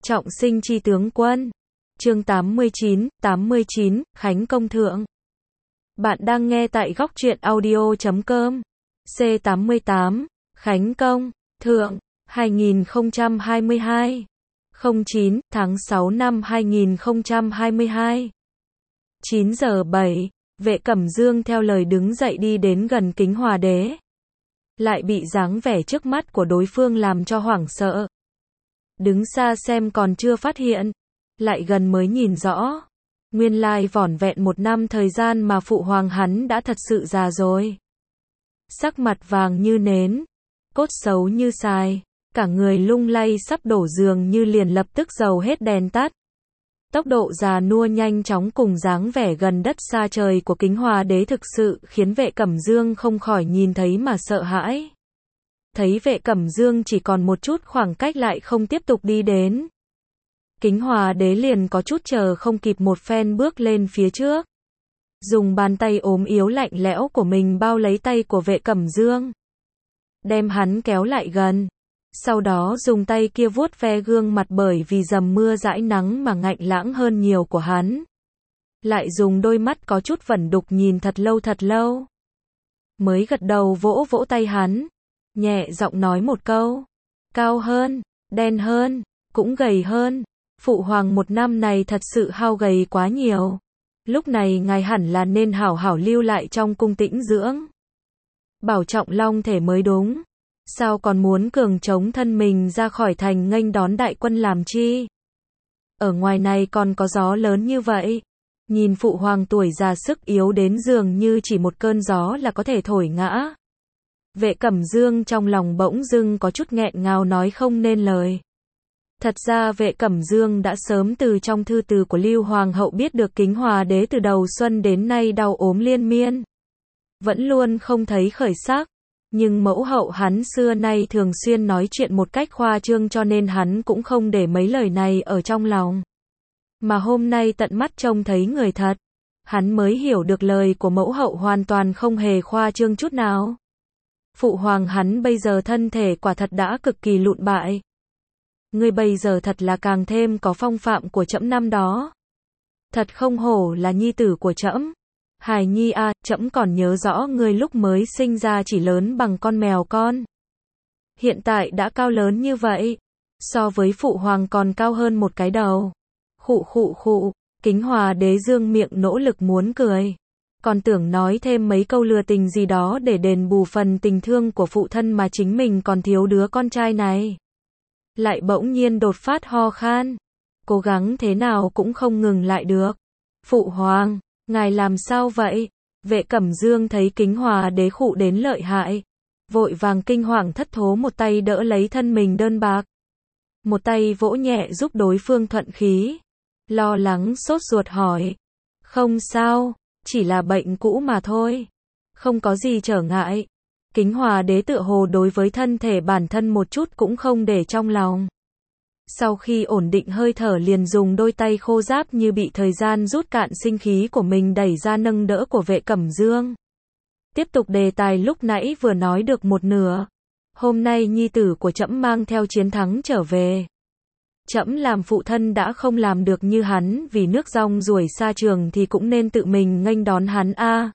Trọng sinh chi tướng quân. Chương 89, Khánh Công Thượng. Bạn đang nghe tại góc truyện audio.com. C88, Khánh Công, Thượng, 2022. 09, tháng 6 năm 2022. 9 giờ 7, Vệ Cẩm Dương theo lời đứng dậy đi đến gần Kính Hòa Đế. Lại bị dáng vẻ trước mắt của đối phương làm cho hoảng sợ. Đứng xa xem còn chưa phát hiện, lại gần mới nhìn rõ. Nguyên lai vỏn vẹn 1 năm thời gian mà phụ hoàng hắn đã thật sự già rồi. Sắc mặt vàng như nến, cốt xấu như xài, cả người lung lay sắp đổ giường như liền lập tức dầu hết đèn tắt. Tốc độ già nua nhanh chóng cùng dáng vẻ gần đất xa trời của Kính Hòa Đế thực sự khiến Vệ Cẩm Dương không khỏi nhìn thấy mà sợ hãi. Thấy Vệ Cẩm Dương chỉ còn một chút khoảng cách lại không tiếp tục đi đến. Kính Hòa Đế liền có chút chờ không kịp một phen bước lên phía trước. Dùng bàn tay ốm yếu lạnh lẽo của mình bao lấy tay của Vệ Cẩm Dương. Đem hắn kéo lại gần. Sau đó dùng tay kia vuốt ve gương mặt bởi vì dầm mưa dãi nắng mà ngạnh lãng hơn nhiều của hắn. Lại dùng đôi mắt có chút vẩn đục nhìn thật lâu. Mới gật đầu vỗ vỗ tay hắn. Nhẹ giọng nói một câu. Cao hơn, đen hơn, cũng gầy hơn. Phụ hoàng 1 năm này thật sự hao gầy quá nhiều. Lúc này ngài hẳn là nên hảo hảo lưu lại trong cung tĩnh dưỡng. Bảo trọng long thể mới đúng. Sao còn muốn cường chống thân mình ra khỏi thành nghênh đón đại quân làm chi? Ở ngoài này còn có gió lớn như vậy. Nhìn phụ hoàng tuổi già sức yếu đến dường như chỉ một cơn gió là có thể thổi ngã. Vệ Cẩm Dương trong lòng bỗng dưng có chút nghẹn ngào nói không nên lời. Thật ra Vệ Cẩm Dương đã sớm từ trong thư từ của Lưu Hoàng hậu biết được Kính Hòa Đế từ đầu xuân đến nay đau ốm liên miên. Vẫn luôn không thấy khởi sắc. Nhưng mẫu hậu hắn xưa nay thường xuyên nói chuyện một cách khoa trương cho nên hắn cũng không để mấy lời này ở trong lòng. Mà hôm nay tận mắt trông thấy người thật, hắn mới hiểu được lời của mẫu hậu hoàn toàn không hề khoa trương chút nào. Phụ hoàng hắn bây giờ thân thể quả thật đã cực kỳ lụn bại. Ngươi bây giờ thật là càng thêm có phong phạm của trẫm năm đó. Thật không hổ là nhi tử của trẫm. Hài nhi a, trẫm còn nhớ rõ ngươi lúc mới sinh ra chỉ lớn bằng con mèo con. Hiện tại đã cao lớn như vậy. So với phụ hoàng còn cao hơn một cái đầu. Khụ. Kính Hòa Đế dương miệng nỗ lực muốn cười. Còn tưởng nói thêm mấy câu lừa tình gì đó để đền bù phần tình thương của phụ thân mà chính mình còn thiếu đứa con trai này. Lại bỗng nhiên đột phát ho khan. Cố gắng thế nào cũng không ngừng lại được. Phụ hoàng, ngài làm sao vậy? Vệ Cẩm Dương thấy Kính Hòa Đế khụ đến lợi hại. Vội vàng kinh hoàng thất thố một tay đỡ lấy thân mình đơn bạc. Một tay vỗ nhẹ giúp đối phương thuận khí. Lo lắng sốt ruột hỏi. Không sao, chỉ là bệnh cũ mà thôi. Không có gì trở ngại. Kính Hòa Đế tựa hồ đối với thân thể bản thân một chút cũng không để trong lòng. Sau khi ổn định hơi thở liền dùng đôi tay khô ráp như bị thời gian rút cạn sinh khí của mình đẩy ra nâng đỡ của Vệ Cẩm Dương. Tiếp tục đề tài lúc nãy vừa nói được một nửa. Hôm nay nhi tử của trẫm mang theo chiến thắng trở về. Trẫm làm phụ thân đã không làm được như hắn vì nước rong ruổi xa trường thì cũng nên tự mình nghênh đón hắn a.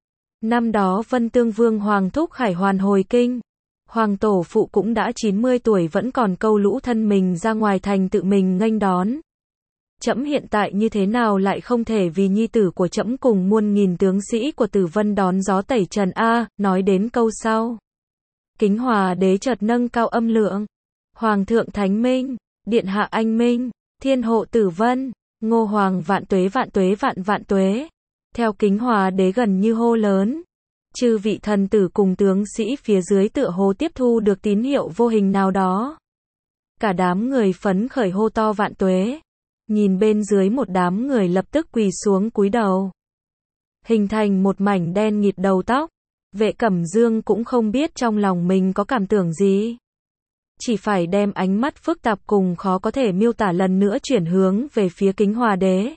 Năm đó Vân Tương Vương Hoàng Thúc Khải Hoàn hồi kinh. Hoàng tổ phụ cũng đã 90 tuổi vẫn còn câu lũ thân mình ra ngoài thành tự mình nghênh đón. Trẫm hiện tại như thế nào lại không thể vì nhi tử của trẫm cùng muôn nghìn tướng sĩ của Tử Vân đón gió tẩy trần a, nói đến câu sau. Kính Hòa Đế chợt nâng cao âm lượng. Hoàng thượng Thánh Minh, điện hạ anh Minh, thiên hộ Tử Vân, Ngô Hoàng vạn tuế vạn tuế. Theo Kính Hòa Đế gần như hô lớn. Chư vị thần tử cùng tướng sĩ phía dưới tựa hồ tiếp thu được tín hiệu vô hình nào đó. Cả đám người phấn khởi hô to vạn tuế. Nhìn bên dưới một đám người lập tức quỳ xuống cúi đầu. Hình thành một mảnh đen nghịt đầu tóc. Vệ Cẩm Dương cũng không biết trong lòng mình có cảm tưởng gì. Chỉ phải đem ánh mắt phức tạp cùng khó có thể miêu tả lần nữa chuyển hướng về phía Kính Hòa Đế.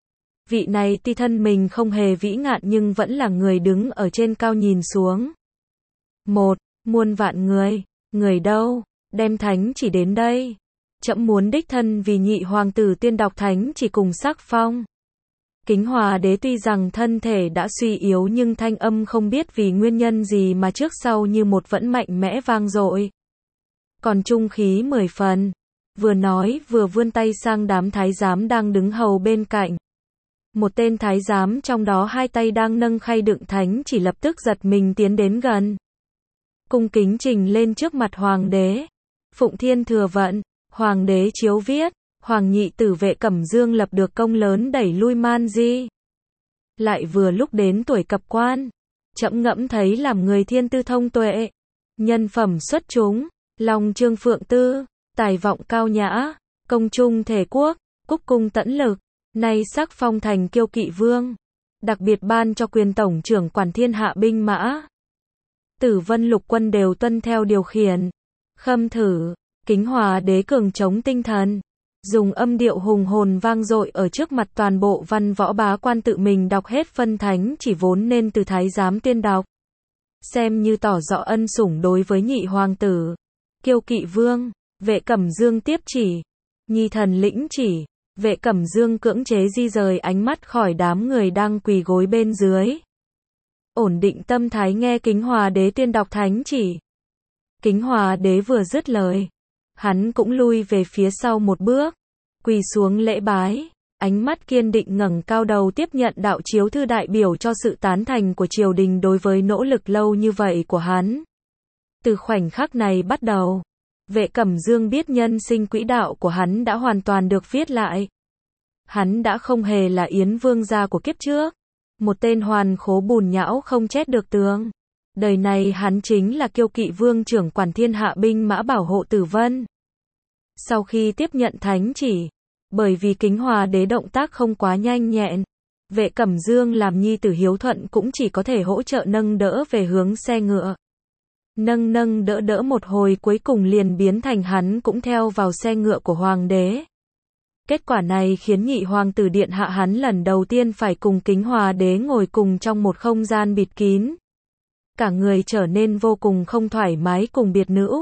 Vị này tuy thân mình không hề vĩ ngạn nhưng vẫn là người đứng ở trên cao nhìn xuống. Muôn vạn người đâu, đem thánh chỉ đến đây. trẫm muốn đích thân vì nhị hoàng tử tuyên đọc thánh chỉ cùng sắc phong. Kính Hòa đế tuy rằng thân thể đã suy yếu nhưng thanh âm không biết vì nguyên nhân gì mà trước sau như một vẫn mạnh mẽ vang dội. Còn trung khí 10 phần. Vừa nói vừa vươn tay sang đám thái giám đang đứng hầu bên cạnh. Một tên thái giám trong đó hai tay đang nâng khay đựng thánh chỉ lập tức giật mình tiến đến gần. Cung kính trình lên trước mặt hoàng đế. Phụng thiên thừa vận, hoàng đế chiếu viết, hoàng nhị tử Vệ Cẩm Dương lập được công lớn đẩy lui Man Di. Lại vừa lúc đến tuổi cập quan. Trẫm ngẫm thấy làm người thiên tư thông tuệ. Nhân phẩm xuất chúng, lòng trương phượng tư, tài vọng cao nhã, công trung thể quốc, cúc cung tẫn lực. Nay sắc phong thành kiêu kỵ vương. Đặc biệt ban cho quyền tổng trưởng quản thiên hạ binh mã. Tử vân lục quân đều tuân theo điều khiển. Khâm thử, Kính Hòa đế cường chống tinh thần. Dùng âm điệu hùng hồn vang dội ở trước mặt toàn bộ văn võ bá quan tự mình đọc hết phân thánh chỉ vốn nên từ thái giám tuyên đọc. Xem như tỏ rõ ân sủng đối với nhị hoàng tử. Kiêu kỵ vương, Vệ Cẩm Dương tiếp chỉ. Nhi thần lĩnh chỉ. Vệ Cẩm Dương cưỡng chế di rời ánh mắt khỏi đám người đang quỳ gối bên dưới. Ổn định tâm thái nghe Kính Hòa đế tuyên đọc thánh chỉ. Kính Hòa đế vừa dứt lời. Hắn cũng lui về phía sau một bước. Quỳ xuống lễ bái. Ánh mắt kiên định ngẩng cao đầu tiếp nhận đạo chiếu thư đại biểu cho sự tán thành của triều đình đối với nỗ lực lâu như vậy của hắn. Từ khoảnh khắc này bắt đầu. Vệ Cẩm Dương biết nhân sinh quỹ đạo của hắn đã hoàn toàn được viết lại. Hắn đã không hề là Yến Vương gia của kiếp trước. Một tên hoàn khố bùn nhão không chét được tường. Đời này hắn chính là kiêu kỵ vương trưởng quản thiên hạ binh mã bảo hộ Tử Vân. Sau khi tiếp nhận thánh chỉ, bởi vì Kính Hòa đế động tác không quá nhanh nhẹn, Vệ Cẩm Dương làm nhi tử hiếu thuận cũng chỉ có thể hỗ trợ nâng đỡ về hướng xe ngựa. Nâng đỡ một hồi cuối cùng liền biến thành hắn cũng theo vào xe ngựa của hoàng đế. Kết quả này khiến nhị hoàng tử điện hạ hắn lần đầu tiên phải cùng Kính Hòa đế ngồi cùng trong một không gian bịt kín. Cả người trở nên vô cùng không thoải mái cùng biệt nữ.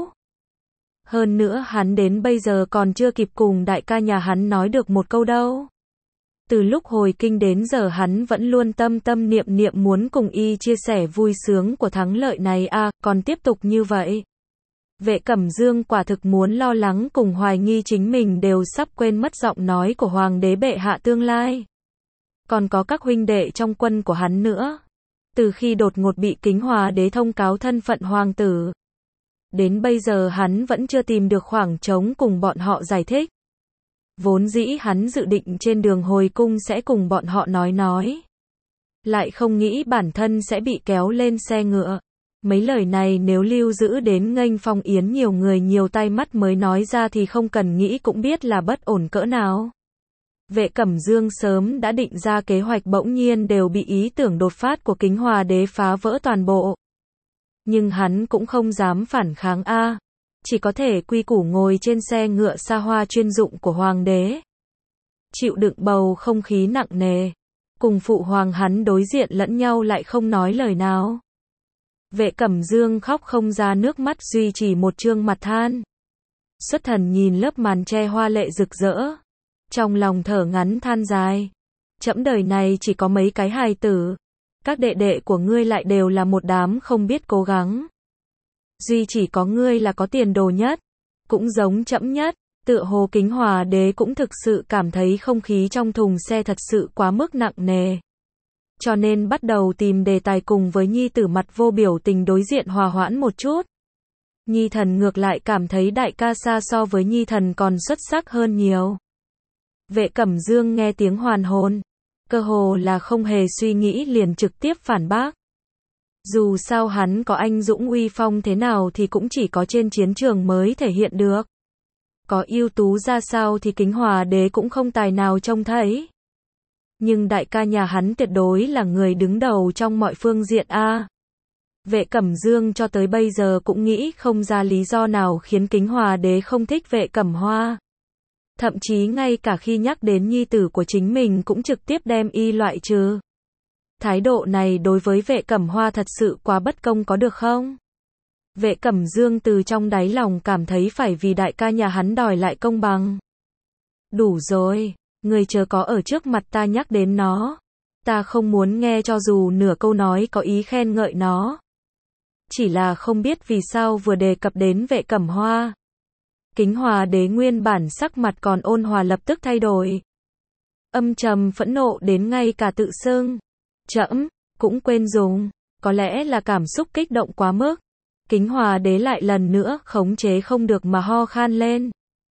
Hơn nữa hắn đến bây giờ còn chưa kịp cùng đại ca nhà hắn nói được một câu đâu. Từ lúc hồi kinh đến giờ hắn vẫn luôn tâm niệm muốn cùng y chia sẻ vui sướng của thắng lợi này còn tiếp tục như vậy. Vệ Cẩm Dương quả thực muốn lo lắng cùng hoài nghi chính mình đều sắp quên mất giọng nói của hoàng đế bệ hạ tương lai. Còn có các huynh đệ trong quân của hắn nữa. Từ khi đột ngột bị Kính Hòa đế thông cáo thân phận hoàng tử, đến bây giờ hắn vẫn chưa tìm được khoảng trống cùng bọn họ giải thích. Vốn dĩ hắn dự định trên đường hồi cung sẽ cùng bọn họ nói. Lại không nghĩ bản thân sẽ bị kéo lên xe ngựa. Mấy lời này nếu lưu giữ đến nghênh phong yến nhiều người nhiều tay mắt mới nói ra thì không cần nghĩ cũng biết là bất ổn cỡ nào. Vệ Cẩm Dương sớm đã định ra kế hoạch bỗng nhiên đều bị ý tưởng đột phát của Kính Hòa đế phá vỡ toàn bộ. Nhưng hắn cũng không dám phản kháng chỉ có thể quy củ ngồi trên xe ngựa xa hoa chuyên dụng của hoàng đế. Chịu đựng bầu không khí nặng nề. Cùng phụ hoàng hắn đối diện lẫn nhau lại không nói lời nào. Vệ Cẩm Dương khóc không ra nước mắt duy trì một trương mặt than. Xuất thần nhìn lớp màn tre hoa lệ rực rỡ. Trong lòng thở ngắn than dài. Trẫm đời này chỉ có mấy cái hài tử. Các đệ đệ của ngươi lại đều là một đám không biết cố gắng. Duy chỉ có ngươi là có tiền đồ nhất. Cũng giống trẫm nhất. Tựa hồ Kính Hòa đế cũng thực sự cảm thấy không khí trong thùng xe thật sự quá mức nặng nề. Cho nên bắt đầu tìm đề tài cùng với nhi tử mặt vô biểu tình đối diện hòa hoãn một chút. Nhi thần ngược lại cảm thấy đại ca xa so với nhi thần còn xuất sắc hơn nhiều. Vệ Cẩm Dương nghe tiếng hoàn hồn. Cơ hồ là không hề suy nghĩ liền trực tiếp phản bác. Dù sao hắn có anh dũng uy phong thế nào thì cũng chỉ có trên chiến trường mới thể hiện được. Có ưu tú ra sao thì Kính Hòa đế cũng không tài nào trông thấy. Nhưng đại ca nhà hắn tuyệt đối là người đứng đầu trong mọi phương diện Vệ Cẩm Dương cho tới bây giờ cũng nghĩ không ra lý do nào khiến Kính Hòa đế không thích Vệ Cẩm Hoa. Thậm chí ngay cả khi nhắc đến nhi tử của chính mình cũng trực tiếp đem y loại trừ. Thái độ này đối với Vệ Cẩm Hoa thật sự quá bất công có được không? Vệ Cẩm Dương từ trong đáy lòng cảm thấy phải vì đại ca nhà hắn đòi lại công bằng. Đủ rồi, người chớ có ở trước mặt ta nhắc đến nó. Ta không muốn nghe cho dù nửa câu nói có ý khen ngợi nó. Chỉ là không biết vì sao vừa đề cập đến Vệ Cẩm Hoa. Kính Hòa đế nguyên bản sắc mặt còn ôn hòa lập tức thay đổi. Âm trầm phẫn nộ đến ngay cả tự xưng. Trẫm cũng quên dùng, có lẽ là cảm xúc kích động quá mức. Kính Hòa đế lại lần nữa khống chế không được mà ho khan lên.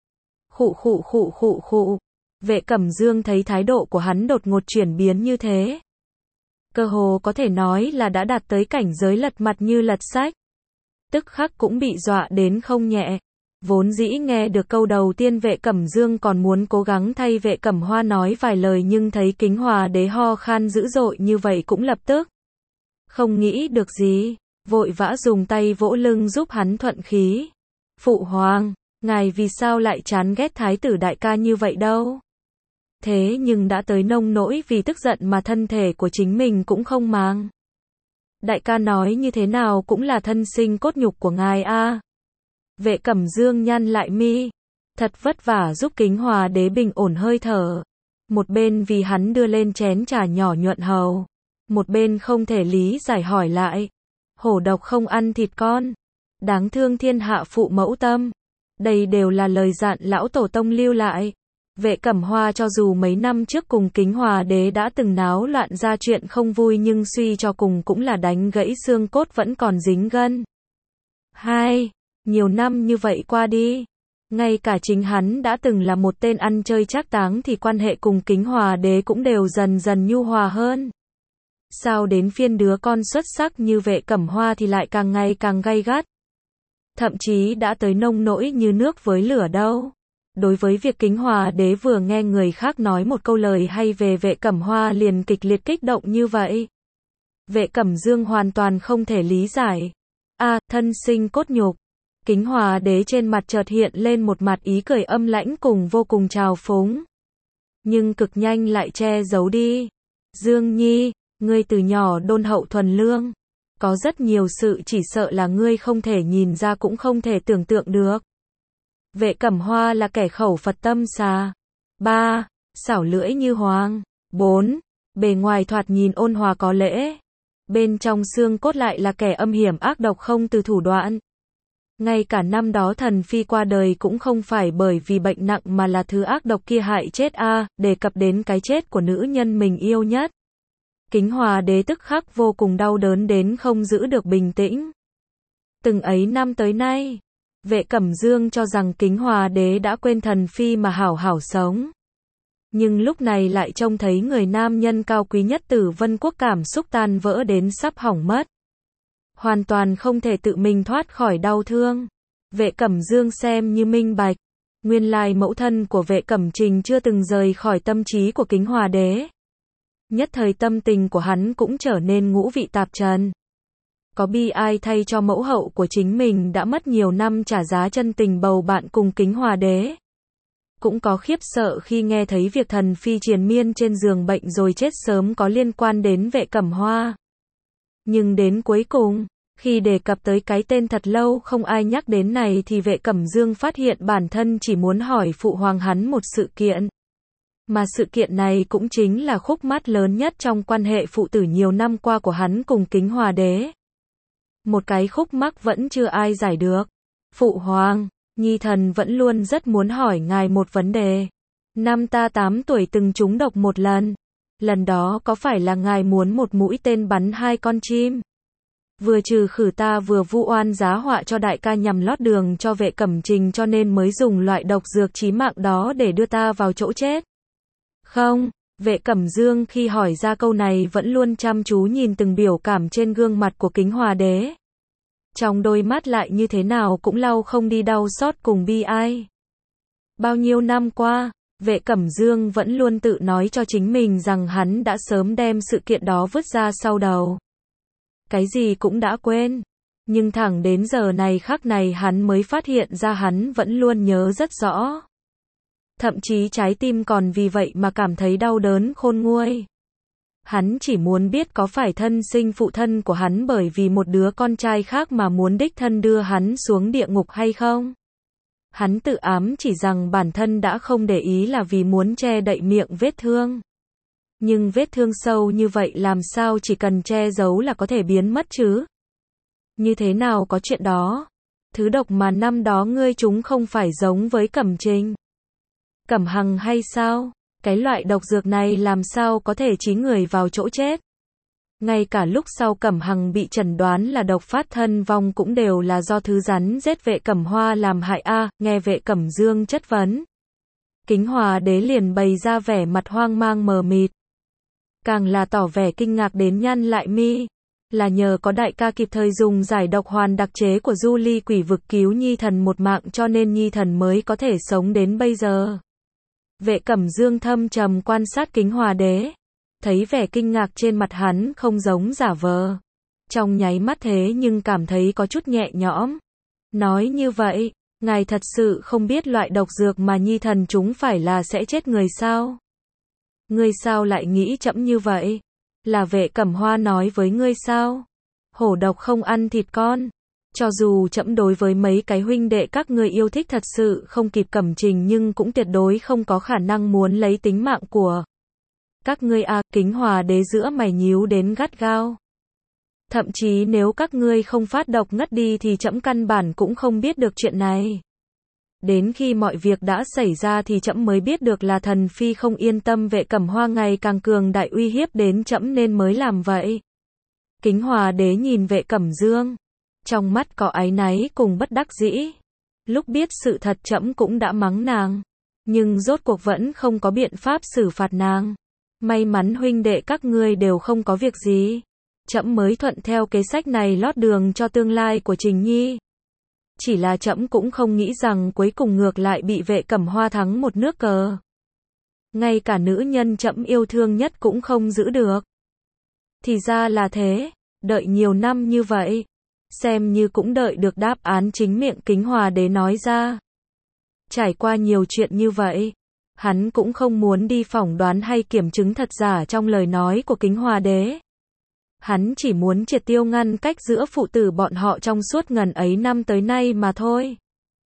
Khụ. Vệ Cẩm Dương thấy thái độ của hắn đột ngột chuyển biến như thế. Cơ hồ có thể nói là đã đạt tới cảnh giới lật mặt như lật sách. Tức khắc cũng bị dọa đến không nhẹ. Vốn dĩ nghe được câu đầu tiên Vệ Cẩm Dương còn muốn cố gắng thay Vệ Cẩm Hoa nói vài lời, nhưng thấy Kính Hòa đế ho khan dữ dội như vậy cũng lập tức không nghĩ được gì, vội vã dùng tay vỗ lưng giúp hắn thuận khí. Phụ hoàng, ngài vì sao lại chán ghét thái tử đại ca như vậy đâu? Thế nhưng đã tới nông nỗi vì tức giận mà thân thể của chính mình cũng không màng. Đại ca nói như thế nào cũng là thân sinh cốt nhục của ngài a. Vệ Cẩm Dương nhăn lại mi, thật vất vả giúp Kính Hòa đế bình ổn hơi thở. Một bên vì hắn đưa lên chén trà nhỏ nhuận hầu, một bên không thể lý giải hỏi lại. Hổ độc không ăn thịt con, đáng thương thiên hạ phụ mẫu tâm. Đây đều là lời dặn lão tổ tông lưu lại. Vệ Cẩm Hoa cho dù mấy năm trước cùng Kính Hòa đế đã từng náo loạn ra chuyện không vui, nhưng suy cho cùng cũng là đánh gãy xương cốt vẫn còn dính gân. Nhiều năm như vậy qua đi, ngay cả chính hắn đã từng là một tên ăn chơi trác táng thì quan hệ cùng Kính Hòa đế cũng đều dần dần nhu hòa hơn. Sao đến phiên đứa con xuất sắc như Vệ Cẩm Hoa thì lại càng ngày càng gay gắt. Thậm chí đã tới nông nỗi như nước với lửa đâu. Đối với việc Kính Hòa đế vừa nghe người khác nói một câu lời hay về Vệ Cẩm Hoa liền kịch liệt kích động như vậy. Vệ Cẩm Dương hoàn toàn không thể lý giải. Thân sinh cốt nhục. Kính Hòa đế trên mặt chợt hiện lên một mặt ý cười âm lãnh cùng vô cùng trào phúng. Nhưng cực nhanh lại che giấu đi. Dương Nhi, ngươi từ nhỏ đôn hậu thuần lương. Có rất nhiều sự chỉ sợ là ngươi không thể nhìn ra cũng không thể tưởng tượng được. Vệ Cẩm Hoa là kẻ khẩu Phật tâm xà. 3. Xảo lưỡi như hoàng. 4. Bề ngoài thoạt nhìn ôn hòa có lễ. Bên trong xương cốt lại là kẻ âm hiểm ác độc không từ thủ đoạn. Ngay cả năm đó thần phi qua đời cũng không phải bởi vì bệnh nặng mà là thứ ác độc kia hại chết đề cập đến cái chết của nữ nhân mình yêu nhất. Kính Hòa đế tức khắc vô cùng đau đớn đến không giữ được bình tĩnh. Từng ấy năm tới nay, Vệ Cẩm Dương cho rằng Kính Hòa đế đã quên thần phi mà hảo hảo sống. Nhưng lúc này lại trông thấy người nam nhân cao quý nhất Tử Vân Quốc cảm xúc tan vỡ đến sắp hỏng mất. Hoàn toàn không thể tự mình thoát khỏi đau thương. Vệ Cẩm Dương xem như minh bạch. Nguyên lai mẫu thân của Vệ Cẩm Trình chưa từng rời khỏi tâm trí của Kính Hòa đế. Nhất thời tâm tình của hắn cũng trở nên ngũ vị tạp trần. Có bi ai thay cho mẫu hậu của chính mình đã mất nhiều năm trả giá chân tình bầu bạn cùng Kính Hòa đế. Cũng có khiếp sợ khi nghe thấy việc thần phi triền miên trên giường bệnh rồi chết sớm có liên quan đến Vệ Cẩm Hoa. Nhưng đến cuối cùng, khi đề cập tới cái tên thật lâu không ai nhắc đến này thì Vệ Cẩm Dương phát hiện bản thân chỉ muốn hỏi phụ hoàng hắn một sự kiện. Mà sự kiện này cũng chính là khúc mắc lớn nhất trong quan hệ phụ tử nhiều năm qua của hắn cùng Kính Hòa đế. Một cái khúc mắc vẫn chưa ai giải được. Phụ hoàng, nhi thần vẫn luôn rất muốn hỏi ngài một vấn đề. Năm ta 8 tuổi từng trúng độc một lần. Lần đó có phải là ngài muốn một mũi tên bắn 2 con chim? Vừa trừ khử ta vừa vu oan giá họa cho đại ca nhằm lót đường cho Vệ Cẩm Trình cho nên mới dùng loại độc dược chí mạng đó để đưa ta vào chỗ chết. Không, Vệ Cẩm Dương khi hỏi ra câu này vẫn luôn chăm chú nhìn từng biểu cảm trên gương mặt của Kính Hòa đế. Trong đôi mắt lại như thế nào cũng lau không đi đau xót cùng bi ai. Bao nhiêu năm qua, Vệ Cẩm Dương vẫn luôn tự nói cho chính mình rằng hắn đã sớm đem sự kiện đó vứt ra sau đầu. Cái gì cũng đã quên. Nhưng thẳng đến giờ này khắc này hắn mới phát hiện ra hắn vẫn luôn nhớ rất rõ. Thậm chí trái tim còn vì vậy mà cảm thấy đau đớn khôn nguôi. Hắn chỉ muốn biết có phải thân sinh phụ thân của hắn bởi vì một đứa con trai khác mà muốn đích thân đưa hắn xuống địa ngục hay không? Hắn tự ám chỉ rằng bản thân đã không để ý là vì muốn che đậy miệng vết thương. Nhưng vết thương sâu như vậy làm sao chỉ cần che giấu là có thể biến mất chứ? Như thế nào có chuyện đó? Thứ độc mà năm đó ngươi chúng không phải giống với Cẩm Trình, Cẩm Hằng hay sao? Cái loại độc dược này làm sao có thể chí người vào chỗ chết? Ngay cả lúc sau Cẩm Hằng bị chẩn đoán là độc phát thân vong cũng đều là do thứ rắn rết Vệ Cẩm Hoa làm hại a. Nghe Vệ Cẩm Dương chất vấn, Kính Hòa Đế liền bày ra vẻ mặt hoang mang mờ mịt, càng là tỏ vẻ kinh ngạc đến nhăn lại mi. Là nhờ có đại ca kịp thời dùng giải độc hoàn đặc chế của Du Ly Quỷ Vực cứu Nhi Thần một mạng cho nên Nhi Thần mới có thể sống đến bây giờ. Vệ Cẩm Dương thâm trầm quan sát Kính Hòa Đế, thấy vẻ kinh ngạc trên mặt hắn không giống giả vờ. Trong nháy mắt thế nhưng cảm thấy có chút nhẹ nhõm. Nói như vậy, ngài thật sự không biết loại độc dược mà Nhi Thần chúng phải là sẽ chết người sao? Ngươi sao lại nghĩ chậm như vậy? Là Vệ Cẩm Hoa nói với ngươi sao? Hổ độc không ăn thịt con. Cho dù trẫm đối với mấy cái huynh đệ các ngươi yêu thích thật sự không kịp Cẩm Trình nhưng cũng tuyệt đối không có khả năng muốn lấy tính mạng của các ngươi a. Kính Hòa Đế giữa mày nhíu đến gắt gao. Thậm chí nếu các ngươi không phát độc ngất đi thì trẫm căn bản cũng không biết được chuyện này. Đến khi mọi việc đã xảy ra thì trẫm mới biết được là thần phi không yên tâm Vệ Cẩm Hoa ngày càng cường đại uy hiếp đến trẫm nên mới làm vậy. Kính Hòa Đế nhìn Vệ Cẩm Dương, trong mắt có áy náy cùng bất đắc dĩ. Lúc biết sự thật trẫm cũng đã mắng nàng, nhưng rốt cuộc vẫn không có biện pháp xử phạt nàng. May mắn huynh đệ các ngươi đều không có việc gì, trẫm mới thuận theo kế sách này lót đường cho tương lai của Trình Nhi. Chỉ là trẫm cũng không nghĩ rằng cuối cùng ngược lại bị Vệ Cẩm Hoa thắng một nước cờ. Ngay cả nữ nhân trẫm yêu thương nhất cũng không giữ được. Thì ra là thế, đợi nhiều năm như vậy, xem như cũng đợi được đáp án chính miệng Kính Hòa Đế nói ra. Trải qua nhiều chuyện như vậy, hắn cũng không muốn đi phỏng đoán hay kiểm chứng thật giả trong lời nói của Kính Hòa Đế. Hắn chỉ muốn triệt tiêu ngăn cách giữa phụ tử bọn họ trong suốt ngần ấy năm tới nay mà thôi.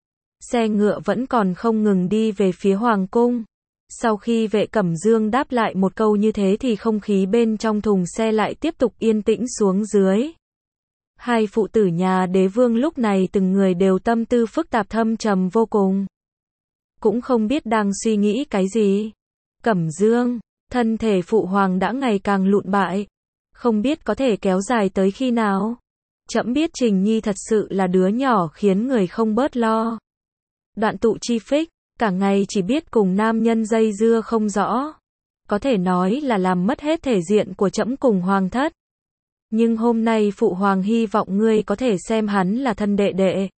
Xe ngựa vẫn còn không ngừng đi về phía Hoàng Cung. Sau khi Vệ Cẩm Dương đáp lại một câu như thế thì không khí bên trong thùng xe lại tiếp tục yên tĩnh xuống dưới. Hai phụ tử nhà đế vương lúc này từng người đều tâm tư phức tạp thâm trầm vô cùng. Cũng không biết đang suy nghĩ cái gì. Cẩm Dương, thân thể phụ hoàng đã ngày càng lụn bại. Không biết có thể kéo dài tới khi nào. Trẫm biết Trình Nhi thật sự là đứa nhỏ khiến người không bớt lo. Đoạn tụ chi phích, cả ngày chỉ biết cùng nam nhân dây dưa không rõ. Có thể nói là làm mất hết thể diện của trẫm cùng hoàng thất. Nhưng hôm nay phụ hoàng hy vọng ngươi có thể xem hắn là thân đệ đệ.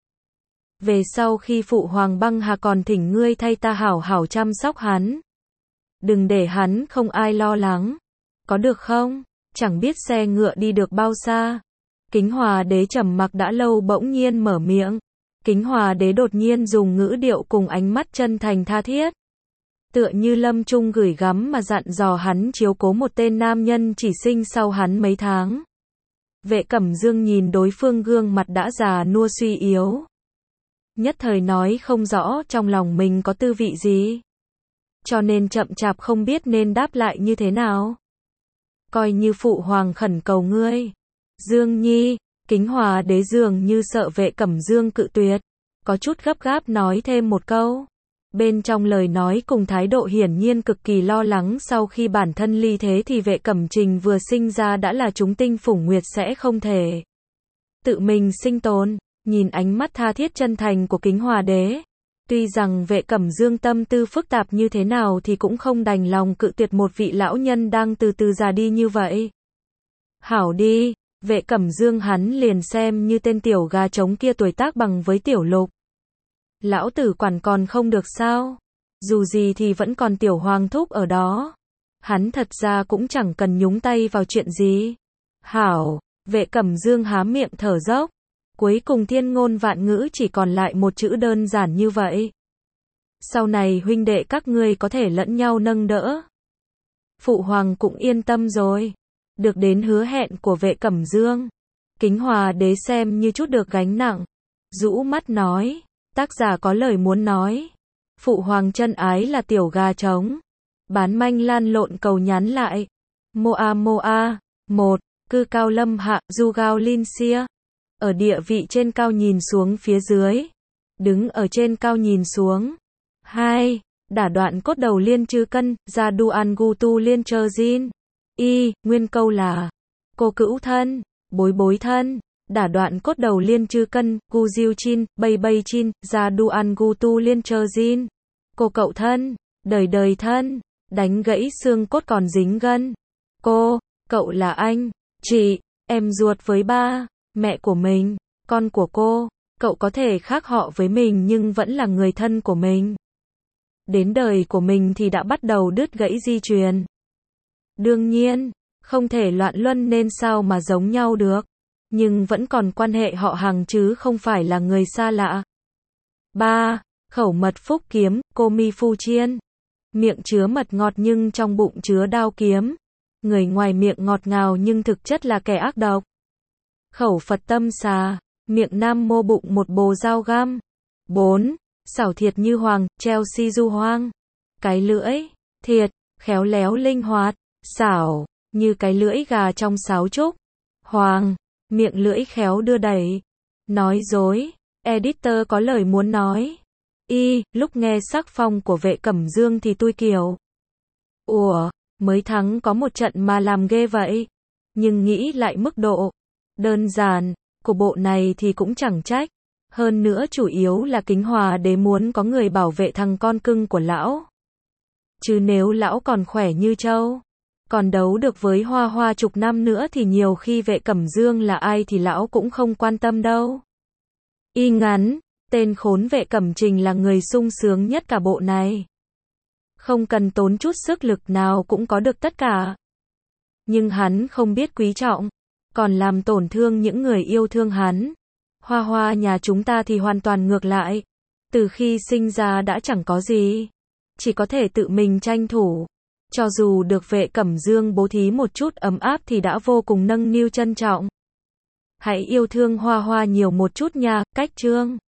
Về sau khi phụ hoàng băng hà còn thỉnh ngươi thay ta hảo hảo chăm sóc hắn. Đừng để hắn không ai lo lắng. Có được không? Chẳng biết xe ngựa đi được bao xa. Kính Hòa Đế trầm mặc đã lâu bỗng nhiên mở miệng. Kính Hòa Đế đột nhiên dùng ngữ điệu cùng ánh mắt chân thành tha thiết. Tựa như lâm trung gửi gắm mà dặn dò hắn chiếu cố một tên nam nhân chỉ sinh sau hắn mấy tháng. Vệ Cẩm Dương nhìn đối phương gương mặt đã già nua suy yếu. Nhất thời nói không rõ trong lòng mình có tư vị gì. Cho nên chậm chạp không biết nên đáp lại như thế nào. Coi như phụ hoàng khẩn cầu ngươi. Dương Nhi, Kính Hòa Đế dường như sợ Vệ Cẩm Dương cự tuyệt. Có chút gấp gáp nói thêm một câu. Bên trong lời nói cùng thái độ hiển nhiên cực kỳ lo lắng sau khi bản thân ly thế thì Vệ Cẩm Trình vừa sinh ra đã là chúng tinh phủng nguyệt sẽ không thể tự mình sinh tồn. Nhìn ánh mắt tha thiết chân thành của Kính Hòa Đế. Tuy rằng Vệ Cẩm Dương tâm tư phức tạp như thế nào thì cũng không đành lòng cự tuyệt một vị lão nhân đang từ từ già đi như vậy. Hảo đi, Vệ Cẩm Dương hắn liền xem như tên tiểu gà trống kia tuổi tác bằng với Tiểu Lục. Lão tử quản còn không được sao? Dù gì thì vẫn còn Tiểu Hoàng thúc ở đó. Hắn thật ra cũng chẳng cần nhúng tay vào chuyện gì. Hảo, Vệ Cẩm Dương há miệng thở dốc. Cuối cùng thiên ngôn vạn ngữ chỉ còn lại một chữ đơn giản như vậy. Sau này huynh đệ các ngươi có thể lẫn nhau nâng đỡ. Phụ hoàng cũng yên tâm rồi. Được đến hứa hẹn của Vệ Cẩm Dương, Kính Hòa đế xem như chút được gánh nặng. Rũ mắt nói, tác giả có lời muốn nói. Phụ hoàng chân ái là tiểu gà trống. Bán manh lan lộn cầu nhắn lại. Moa Moa, 1, cư cao lâm hạ, du gao linh xia. Ở địa vị trên cao nhìn xuống phía dưới. Đứng ở trên cao nhìn xuống. 2. Đả đoạn cốt đầu liên chư cân, ra du an gu tu liên chơ jin. Y, nguyên câu là cô cữu thân, bối bối thân. Đả đoạn cốt đầu liên chư cân, gu diêu chin, bay bay chin, ra du an gu tu liên chơ jin. Cô cậu thân, đời đời thân. Đánh gãy xương cốt còn dính gân. Cô, cậu là anh, chị, em ruột với ba, mẹ của mình, con của cô. Cậu có thể khác họ với mình nhưng vẫn là người thân của mình. Đến đời của mình thì đã bắt đầu đứt gãy di truyền. Đương nhiên, không thể loạn luân nên sao mà giống nhau được. Nhưng vẫn còn quan hệ họ hàng chứ không phải là người xa lạ. 3. Khẩu mật phúc kiếm, cô mi phu chiên. Miệng chứa mật ngọt nhưng trong bụng chứa đao kiếm. Người ngoài miệng ngọt ngào nhưng thực chất là kẻ ác độc. Khẩu Phật tâm xà, miệng nam mô bụng một bồ dao găm. 4. Xảo thiệt như hoàng, treo si du hoang. Cái lưỡi, thiệt, khéo léo linh hoạt, xảo, như cái lưỡi gà trong sáo trúc. Hoàng, miệng lưỡi khéo đưa đẩy. Nói dối, editor có lời muốn nói. Y, lúc nghe sắc phong của Vệ Cẩm Dương thì tôi kiểu. Ủa, mới thắng có một trận mà làm ghê vậy. Nhưng nghĩ lại mức độ đơn giản của bộ này thì cũng chẳng trách. Hơn nữa chủ yếu là Kính Hòa đế muốn có người bảo vệ thằng con cưng của lão. Chứ nếu lão còn khỏe như trâu, còn đấu được với Hoa Hoa chục năm nữa thì nhiều khi Vệ Cẩm Dương là ai thì lão cũng không quan tâm đâu. Y ngắn, tên khốn Vệ Cẩm Trình là người sung sướng nhất cả bộ này. Không cần tốn chút sức lực nào cũng có được tất cả. Nhưng hắn không biết quý trọng, còn làm tổn thương những người yêu thương hắn. Hoa Hoa nhà chúng ta thì hoàn toàn ngược lại. Từ khi sinh ra đã chẳng có gì. Chỉ có thể tự mình tranh thủ. Cho dù được Vệ Cẩm Dương bố thí một chút ấm áp thì đã vô cùng nâng niu trân trọng. Hãy yêu thương Hoa Hoa nhiều một chút nha, cách chương.